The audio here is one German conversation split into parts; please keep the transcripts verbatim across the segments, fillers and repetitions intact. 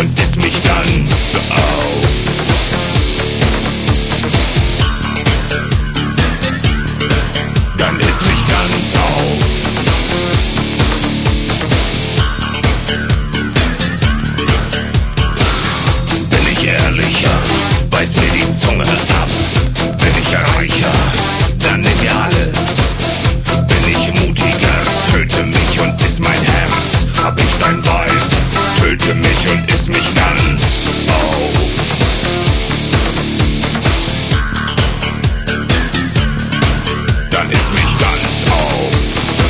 und iss mich ganz auf. Dann iss mich ganz auf. Bin ich ehrlicher, beiß mir die Zunge ab. Bin ich reicher, dann nimm mir alles. Bin ich mutiger, töte mich und iss mein Herz. Hab ich dein Weib, töte mich und iss mich ganz auf. Dann iss mich ganz auf.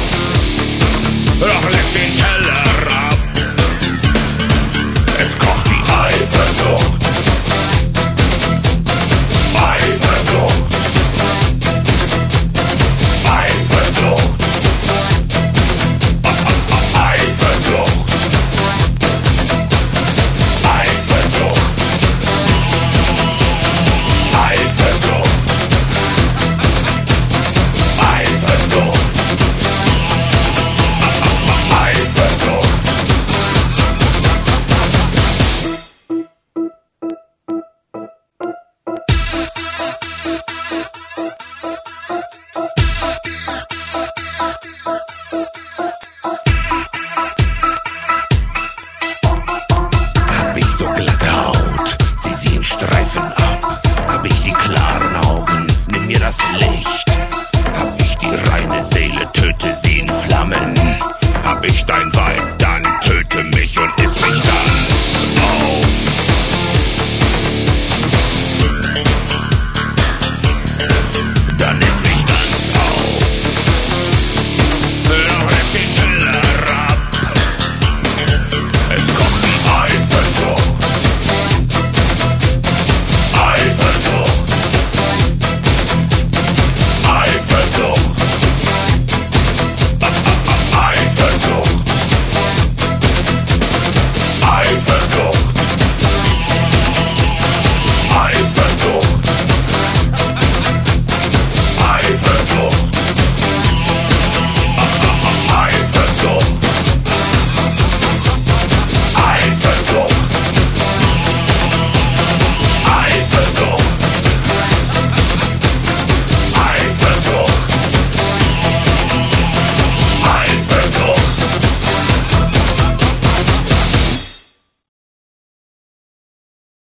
Doch leck den Teller ab. Es kocht die Eifersucht. Eifersucht. Eifersucht. Eifersucht. Eifersucht. Eifersucht. Eifersucht. Eifersucht. Hab ich so glatte Haut, zieh sie in Streifen ab. Hab ich die klaren Augen, nimm mir das Licht. Hab ich die reine Seele, töte sie in Flammen. Hab ich dein Weib, dann töte mich und iss mich ganz